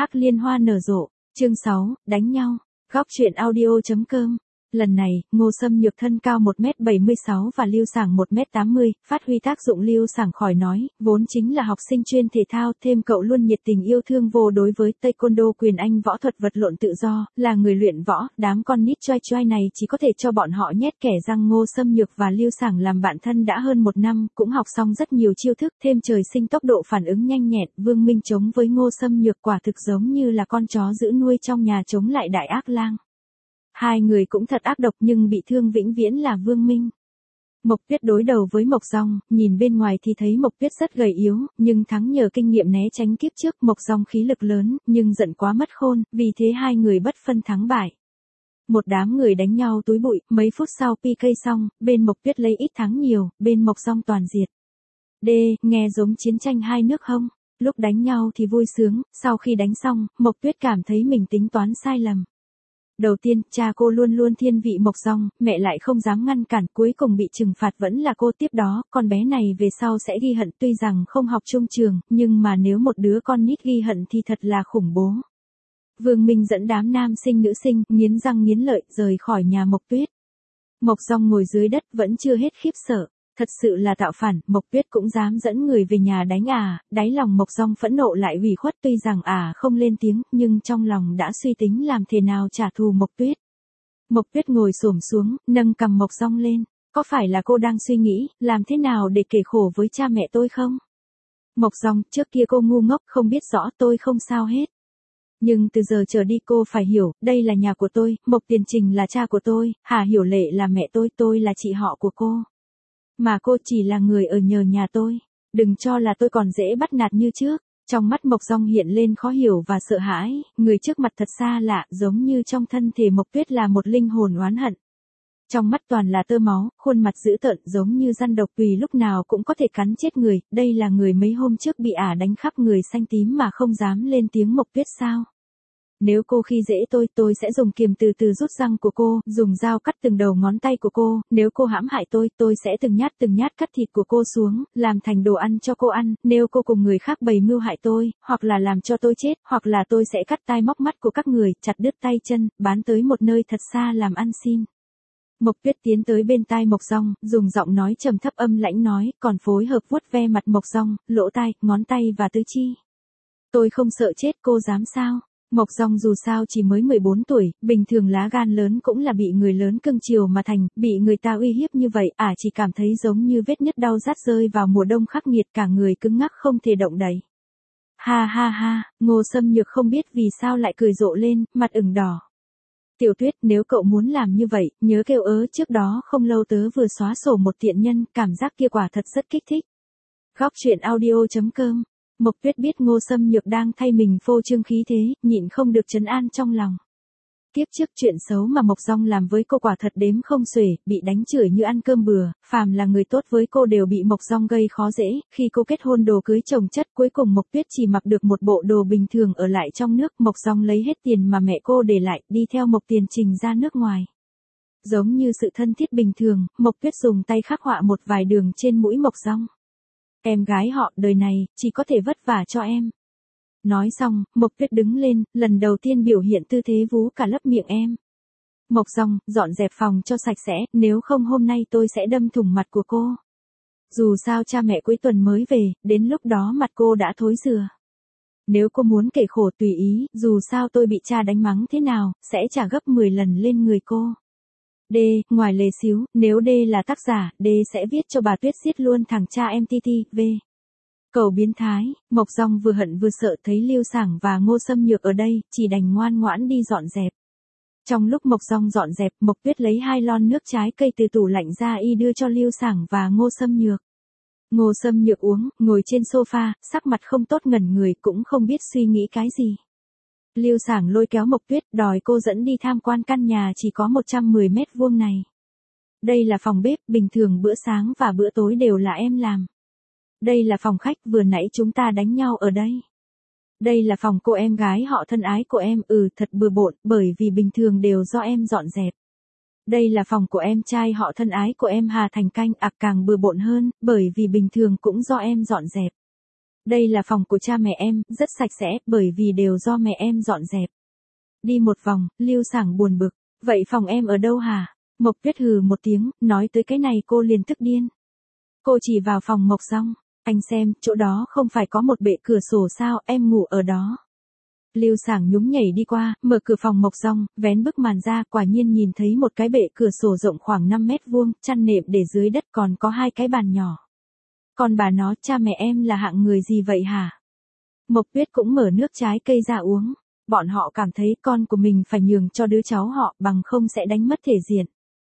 Hắc liên hoa nở rộ, chương 6, đánh nhau, góc truyện audio.com. Lần này, Ngô Sâm Nhược thân cao 1m76 và Lưu Sảng 1m80, phát huy tác dụng Lưu Sảng khỏi nói, vốn chính là học sinh chuyên thể thao, thêm cậu luôn nhiệt tình yêu thương vô đối với taekwondo quyền Anh võ thuật vật lộn tự do, là người luyện võ, đám con nít choai choai này chỉ có thể cho bọn họ nhét kẻ răng. Ngô Sâm Nhược và Lưu Sảng làm bạn thân đã hơn 1 năm, cũng học xong rất nhiều chiêu thức, thêm trời sinh tốc độ phản ứng nhanh nhẹn, Vương Minh chống với Ngô Sâm Nhược quả thực giống như là con chó giữ nuôi trong nhà chống lại đại ác lang. Hai người cũng thật ác độc nhưng bị thương vĩnh viễn là Vương Minh. Mộc Tuyết đối đầu với Mộc Dong, nhìn bên ngoài thì thấy Mộc Tuyết rất gầy yếu, nhưng thắng nhờ kinh nghiệm né tránh kiếp trước. Mộc Dong khí lực lớn, nhưng giận quá mất khôn, vì thế hai người bất phân thắng bại. Một đám người đánh nhau túi bụi, mấy phút sau PK xong, bên Mộc Tuyết lấy ít thắng nhiều, bên Mộc Dong toàn diệt. Nghe giống chiến tranh hai nước không? Lúc đánh nhau thì vui sướng, sau khi đánh xong, Mộc Tuyết cảm thấy mình tính toán sai lầm. Đầu tiên, cha cô luôn luôn thiên vị Mộc Dong, mẹ lại không dám ngăn cản, cuối cùng bị trừng phạt vẫn là cô. Tiếp đó, con bé này về sau sẽ ghi hận, tuy rằng không học chung trường, nhưng mà nếu một đứa con nít ghi hận thì thật là khủng bố. Vương Minh dẫn đám nam sinh nữ sinh, nghiến răng nghiến lợi, rời khỏi nhà Mộc Tuyết. Mộc Dong ngồi dưới đất vẫn chưa hết khiếp sợ. Thật sự là tạo phản, Mộc Tuyết cũng dám dẫn người về nhà đánh à, đáy lòng Mộc Dong phẫn nộ lại ủy khuất, tuy rằng không lên tiếng, nhưng trong lòng đã suy tính làm thế nào trả thù Mộc Tuyết. Mộc Tuyết ngồi xổm xuống, nâng cằm Mộc Dong lên, có phải là cô đang suy nghĩ, làm thế nào để kể khổ với cha mẹ tôi không? Mộc Dong, trước kia cô ngu ngốc không biết rõ, tôi không sao hết. Nhưng từ giờ trở đi cô phải hiểu, đây là nhà của tôi, Mộc Tiền Trình là cha của tôi, Hà Hiểu Lệ là mẹ tôi là chị họ của cô. Mà cô chỉ là người ở nhờ nhà tôi, đừng cho là tôi còn dễ bắt nạt như trước. Trong mắt Mộc Dong hiện lên khó hiểu và sợ hãi, người trước mặt thật xa lạ, giống như trong thân thể Mộc Tuyết là một linh hồn oán hận. Trong mắt toàn là tơ máu, khuôn mặt dữ tợn giống như răn độc tùy lúc nào cũng có thể cắn chết người, đây là người mấy hôm trước bị đánh khắp người xanh tím mà không dám lên tiếng Mộc Tuyết sao? Nếu cô khi dễ tôi sẽ dùng kiềm từ từ rút răng của cô, dùng dao cắt từng đầu ngón tay của cô, nếu cô hãm hại tôi sẽ từng nhát cắt thịt của cô xuống, làm thành đồ ăn cho cô ăn, nếu cô cùng người khác bày mưu hại tôi, hoặc là làm cho tôi chết, hoặc là tôi sẽ cắt tai móc mắt của các người, chặt đứt tay chân, bán tới một nơi thật xa làm ăn xin. Mộc Tuyết tiến tới bên tai Mộc Dong, dùng giọng nói trầm thấp âm lãnh nói, còn phối hợp vuốt ve mặt Mộc Dong, lỗ tai, ngón tay và tứ chi. Tôi không sợ chết, cô dám sao? Mộc Dong dù sao chỉ mới 14 tuổi, bình thường lá gan lớn cũng là bị người lớn cưng chiều mà thành, bị người ta uy hiếp như vậy, chỉ cảm thấy giống như vết nứt đau rát rơi vào mùa đông khắc nghiệt, cả người cứng ngắc không thể động đậy. Ha ha ha, Ngô Sâm Nhược không biết vì sao lại cười rộ lên, mặt ửng đỏ. Tiểu Tuyết, nếu cậu muốn làm như vậy, nhớ kêu trước đó không lâu tớ vừa xóa sổ một tiện nhân, cảm giác kia quả thật rất kích thích. Góc truyện audio.com. Mộc Tuyết biết Ngô Sâm Nhược đang thay mình phô trương khí thế, nhịn không được trấn an trong lòng. Kiếp trước chuyện xấu mà Mộc Dong làm với cô quả thật đếm không xuể, bị đánh chửi như ăn cơm bừa, phàm là người tốt với cô đều bị Mộc Dong gây khó dễ, khi cô kết hôn đồ cưới chồng chất, cuối cùng Mộc Tuyết chỉ mặc được một bộ đồ bình thường ở lại trong nước, Mộc Dong lấy hết tiền mà mẹ cô để lại, đi theo Mộc Tiền Trình ra nước ngoài. Giống như sự thân thiết bình thường, Mộc Tuyết dùng tay khắc họa một vài đường trên mũi Mộc Dong. Em gái họ, đời này, chỉ có thể vất vả cho em. Nói xong, Mộc Tuyết đứng lên, lần đầu tiên biểu hiện tư thế vú cả lấp miệng em. Mộc Dong, dọn dẹp phòng cho sạch sẽ, nếu không hôm nay tôi sẽ đâm thủng mặt của cô. Dù sao cha mẹ cuối tuần mới về, đến lúc đó mặt cô đã thối rữa. Nếu cô muốn kể khổ tùy ý, dù sao tôi bị cha đánh mắng thế nào, sẽ trả gấp 10 lần lên người cô. Ngoài lề xíu, nếu là tác giả, sẽ viết cho bà Tuyết giết luôn thằng cha em v. Cậu biến thái, Mộc Dong vừa hận vừa sợ thấy Lưu Sảng và Ngô Sâm Nhược ở đây, chỉ đành ngoan ngoãn đi dọn dẹp. Trong lúc Mộc Dong dọn dẹp, Mộc Tuyết lấy 2 lon nước trái cây từ tủ lạnh ra đưa cho Lưu Sảng và Ngô Sâm Nhược. Ngô Sâm Nhược uống, ngồi trên sofa, sắc mặt không tốt ngẩn người, cũng không biết suy nghĩ cái gì. Lưu Sảng lôi kéo Mộc Tuyết, đòi cô dẫn đi tham quan căn nhà chỉ có 110 mét vuông này. Đây là phòng bếp, bình thường bữa sáng và bữa tối đều là em làm. Đây là phòng khách, vừa nãy chúng ta đánh nhau ở đây. Đây là phòng cô em gái họ thân ái của em, thật bừa bộn, bởi vì bình thường đều do em dọn dẹp. Đây là phòng của em trai họ thân ái của em Hà Thành Canh, càng bừa bộn hơn, bởi vì bình thường cũng do em dọn dẹp. Đây là phòng của cha mẹ em, rất sạch sẽ, bởi vì đều do mẹ em dọn dẹp. Đi một vòng, Lưu Sảng buồn bực. Vậy phòng em ở đâu hả? Mộc Tuyết hừ một tiếng, nói tới cái này cô liền tức điên. Cô chỉ vào phòng Mộc Dong. Anh xem, chỗ đó không phải có một bệ cửa sổ sao, em ngủ ở đó. Lưu Sảng nhún nhảy đi qua, mở cửa phòng Mộc Dong, vén bức màn ra, quả nhiên nhìn thấy một cái bệ cửa sổ rộng khoảng 5 mét vuông, chăn nệm để dưới đất còn có 2 cái bàn nhỏ. Còn bà nó, cha mẹ em là hạng người gì vậy hả? Mộc Tuyết cũng mở nước trái cây ra uống. Bọn họ cảm thấy con của mình phải nhường cho đứa cháu họ, bằng không sẽ đánh mất thể diện.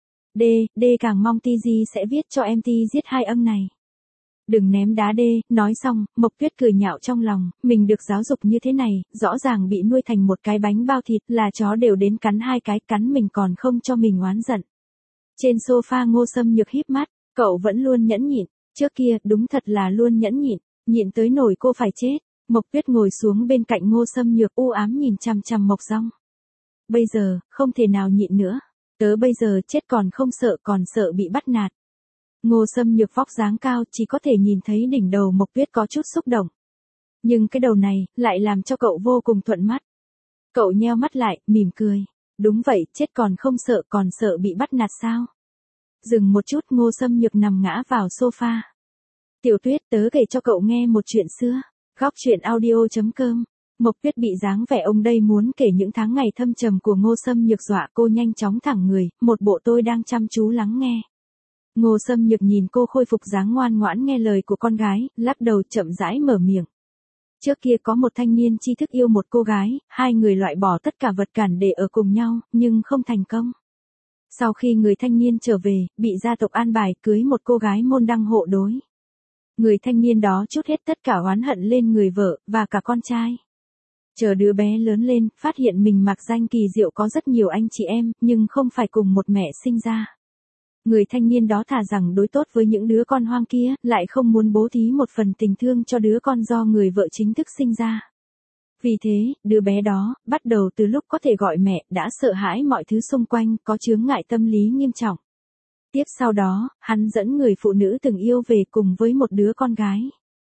D càng mong TG sẽ viết cho em giết 2 âm này. Đừng ném đá D, nói xong, Mộc Tuyết cười nhạo trong lòng, mình được giáo dục như thế này, rõ ràng bị nuôi thành một cái bánh bao thịt, là chó đều đến cắn 2 cái, cắn mình còn không cho mình oán giận. Trên sofa Ngô Sâm Nhược híp mắt, cậu vẫn luôn nhẫn nhịn, trước kia đúng thật là luôn nhẫn nhịn, nhịn tới nổi cô phải chết. Mộc Tuyết ngồi xuống bên cạnh Ngô Sâm Nhược u ám nhìn chằm chằm Mộc Dong. Bây giờ, không thể nào nhịn nữa. Tớ bây giờ chết còn không sợ, còn sợ bị bắt nạt. Ngô Sâm Nhược vóc dáng cao, chỉ có thể nhìn thấy đỉnh đầu Mộc Tuyết có chút xúc động. Nhưng cái đầu này, lại làm cho cậu vô cùng thuận mắt. Cậu nheo mắt lại, mỉm cười. Đúng vậy, chết còn không sợ, còn sợ bị bắt nạt sao? Dừng một chút, Ngô Sâm Nhược nằm ngã vào sofa. Tiểu Tuyết, tớ kể cho cậu nghe một chuyện xưa. Góc truyện audio.com. Mộc Tuyết bị dáng vẻ ông đây muốn kể những tháng ngày thâm trầm của Ngô Sâm Nhược dọa cô nhanh chóng thẳng người, một bộ tôi đang chăm chú lắng nghe. Ngô Sâm Nhược nhìn cô khôi phục dáng ngoan ngoãn nghe lời của con gái, lắc đầu chậm rãi mở miệng. Trước kia có một thanh niên tri thức yêu một cô gái, 2 người loại bỏ tất cả vật cản để ở cùng nhau, nhưng không thành công. Sau khi người thanh niên trở về, bị gia tộc an bài cưới một cô gái môn đăng hộ đối. Người thanh niên đó trút hết tất cả oán hận lên người vợ, và cả con trai. Chờ đứa bé lớn lên, phát hiện mình mặc danh kỳ diệu có rất nhiều anh chị em, nhưng không phải cùng một mẹ sinh ra. Người thanh niên đó thà rằng đối tốt với những đứa con hoang kia, lại không muốn bố thí một phần tình thương cho đứa con do người vợ chính thức sinh ra. Vì thế, đứa bé đó, bắt đầu từ lúc có thể gọi mẹ, đã sợ hãi mọi thứ xung quanh, có chướng ngại tâm lý nghiêm trọng. Tiếp sau đó, hắn dẫn người phụ nữ từng yêu về cùng với một đứa con gái.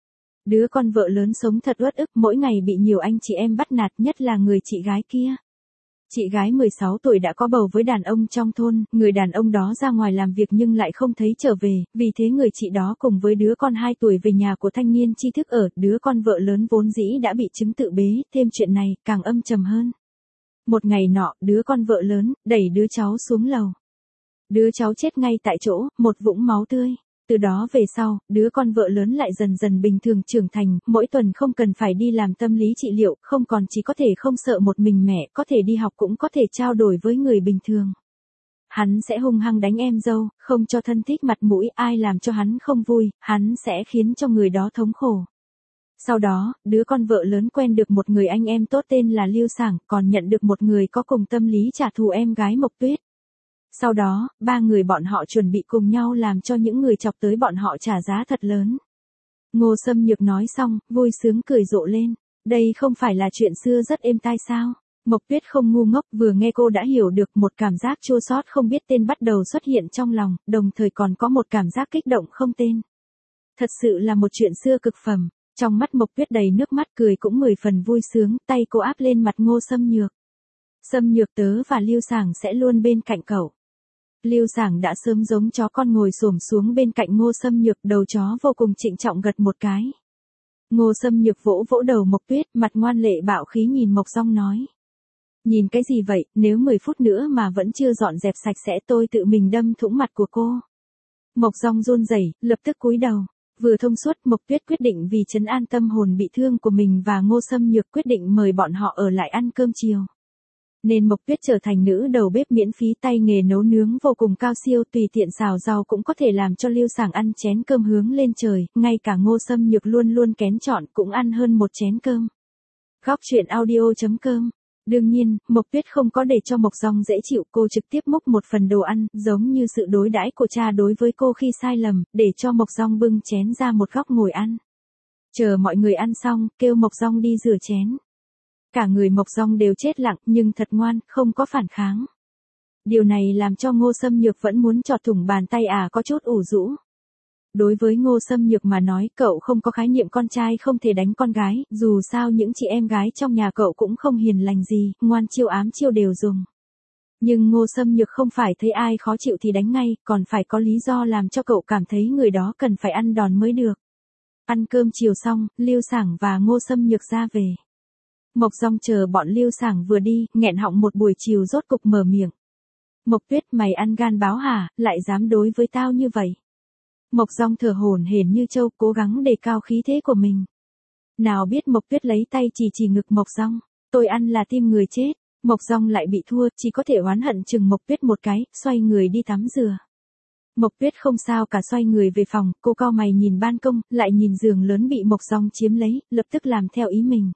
Đứa con vợ lớn sống thật uất ức, mỗi ngày bị nhiều anh chị em bắt nạt, nhất là người chị gái kia. Chị gái 16 tuổi đã có bầu với đàn ông trong thôn, người đàn ông đó ra ngoài làm việc nhưng lại không thấy trở về, vì thế người chị đó cùng với đứa con 2 tuổi về nhà của thanh niên tri thức ở, đứa con vợ lớn vốn dĩ đã bị chứng tự bế, thêm chuyện này, càng âm trầm hơn. Một ngày nọ, đứa con vợ lớn, đẩy đứa cháu xuống lầu. Đứa cháu chết ngay tại chỗ, một vũng máu tươi. Từ đó về sau, đứa con vợ lớn lại dần dần bình thường trưởng thành, mỗi tuần không cần phải đi làm tâm lý trị liệu, không còn chỉ có thể không sợ một mình mẹ, có thể đi học cũng có thể trao đổi với người bình thường. Hắn sẽ hung hăng đánh em dâu, không cho thân thích mặt mũi, ai làm cho hắn không vui, hắn sẽ khiến cho người đó thống khổ. Sau đó, đứa con vợ lớn quen được một người anh em tốt tên là Lưu Sảng, còn nhận được một người có cùng tâm lý trả thù em gái Mộc Tuyết. Sau đó, 3 người bọn họ chuẩn bị cùng nhau làm cho những người chọc tới bọn họ trả giá thật lớn. Ngô Sâm Nhược nói xong, vui sướng cười rộ lên. Đây không phải là chuyện xưa rất êm tai sao? Mộc Tuyết không ngu ngốc, vừa nghe cô đã hiểu được, một cảm giác chua xót không biết tên bắt đầu xuất hiện trong lòng, đồng thời còn có một cảm giác kích động không tên. Thật sự là một chuyện xưa cực phẩm. Trong mắt Mộc Tuyết đầy nước mắt, cười cũng 10 phần vui sướng, tay cô áp lên mặt Ngô Sâm Nhược. Sâm Nhược, tớ và Lưu Sảng sẽ luôn bên cạnh cậu. Lưu Sảng đã sớm giống chó con ngồi xổm xuống bên cạnh Ngô Sâm Nhược, đầu chó vô cùng trịnh trọng gật một cái. Ngô Sâm Nhược vỗ vỗ đầu Mộc Tuyết, mặt ngoan lệ bạo khí nhìn Mộc Dong nói. Nhìn cái gì vậy, nếu 10 phút nữa mà vẫn chưa dọn dẹp sạch sẽ tôi tự mình đâm thủng mặt của cô. Mộc Dong run rẩy, lập tức cúi đầu. Vừa thông suốt, Mộc Tuyết quyết định vì trấn an tâm hồn bị thương của mình và Ngô Sâm Nhược quyết định mời bọn họ ở lại ăn cơm chiều. Nên Mộc Tuyết trở thành nữ đầu bếp miễn phí, tay nghề nấu nướng vô cùng cao siêu, tùy tiện xào rau cũng có thể làm cho Lưu Sảng ăn chén cơm hướng lên trời, ngay cả Ngô Sâm Nhược luôn luôn kén chọn cũng ăn hơn một chén cơm. Góc truyện audio.com. Đương nhiên, Mộc Tuyết không có để cho Mộc Dong dễ chịu, cô trực tiếp múc một phần đồ ăn, giống như sự đối đãi của cha đối với cô khi sai lầm, để cho Mộc Dong bưng chén ra một góc ngồi ăn. Chờ mọi người ăn xong, kêu Mộc Dong đi rửa chén. Cả người Mộc Dong đều chết lặng, nhưng thật ngoan, không có phản kháng. Điều này làm cho Ngô Sâm Nhược vẫn muốn chọt thủng bàn tay có chút ủ rũ. Đối với Ngô Xâm Nhược mà nói, cậu không có khái niệm con trai không thể đánh con gái, dù sao những chị em gái trong nhà cậu cũng không hiền lành gì, ngoan chiêu ám chiêu đều dùng. Nhưng Ngô Xâm Nhược không phải thấy ai khó chịu thì đánh ngay, còn phải có lý do làm cho cậu cảm thấy người đó cần phải ăn đòn mới được. Ăn cơm chiều xong, Lưu Sảng và Ngô Xâm Nhược ra về. Mộc Dong chờ bọn Lưu Sảng vừa đi, nghẹn họng một buổi chiều rốt cục mở miệng. Mộc Tuyết, mày ăn gan báo hả, lại dám đối với tao như vậy. Mộc Dong thở hổn hển như trâu, cố gắng đề cao khí thế của mình. Nào biết Mộc Tuyết lấy tay chỉ ngực Mộc Dong, tôi ăn là tim người chết. Mộc Dong lại bị thua, chỉ có thể oán hận chừng Mộc Tuyết một cái, xoay người đi tắm rửa. Mộc Tuyết không sao cả, xoay người về phòng, cô cau mày nhìn ban công, lại nhìn giường lớn bị Mộc Dong chiếm lấy, lập tức làm theo ý mình.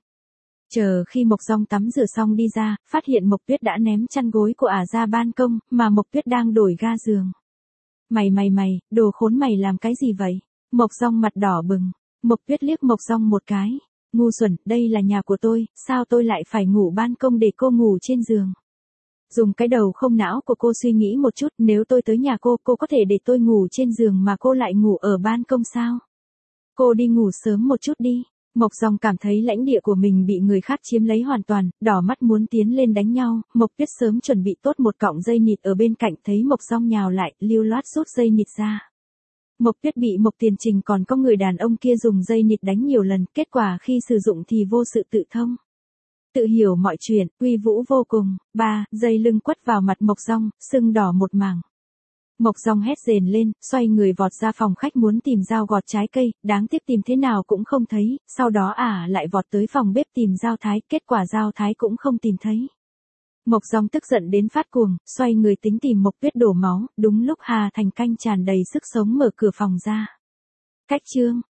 Chờ khi Mộc Dong tắm rửa xong đi ra, phát hiện Mộc Tuyết đã ném chăn gối của ả ra ban công, mà Mộc Tuyết đang đổi ga giường. Mày, đồ khốn, mày làm cái gì vậy? Mộc Dong mặt đỏ bừng. Mộc Tuyết liếc Mộc Dong một cái. Ngu xuẩn, đây là nhà của tôi, sao tôi lại phải ngủ ban công để cô ngủ trên giường? Dùng cái đầu không não của cô suy nghĩ một chút, nếu tôi tới nhà cô có thể để tôi ngủ trên giường mà cô lại ngủ ở ban công sao? Cô đi ngủ sớm một chút đi. Mộc Dong cảm thấy lãnh địa của mình bị người khác chiếm lấy hoàn toàn, đỏ mắt muốn tiến lên đánh nhau. Mộc Tuyết sớm chuẩn bị tốt một cọng dây nịt ở bên cạnh, thấy Mộc Dong nhào lại, lưu loát rút dây nịt ra. Mộc Tuyết bị Mộc Tiền Trình còn có người đàn ông kia dùng dây nịt đánh nhiều lần, kết quả khi sử dụng thì vô sự tự thông. Tự hiểu mọi chuyện, uy vũ vô cùng. Dây lưng quất vào mặt Mộc Dong, sưng đỏ một mảng. Mộc Dong hét rền lên, xoay người vọt ra phòng khách muốn tìm dao gọt trái cây, đáng tiếc tìm thế nào cũng không thấy, sau đó ả lại vọt tới phòng bếp tìm dao thái, kết quả dao thái cũng không tìm thấy. Mộc Dong tức giận đến phát cuồng, xoay người tính tìm Mộc Tuyết đổ máu, đúng lúc Hà Thành Canh tràn đầy sức sống mở cửa phòng ra. Cách chương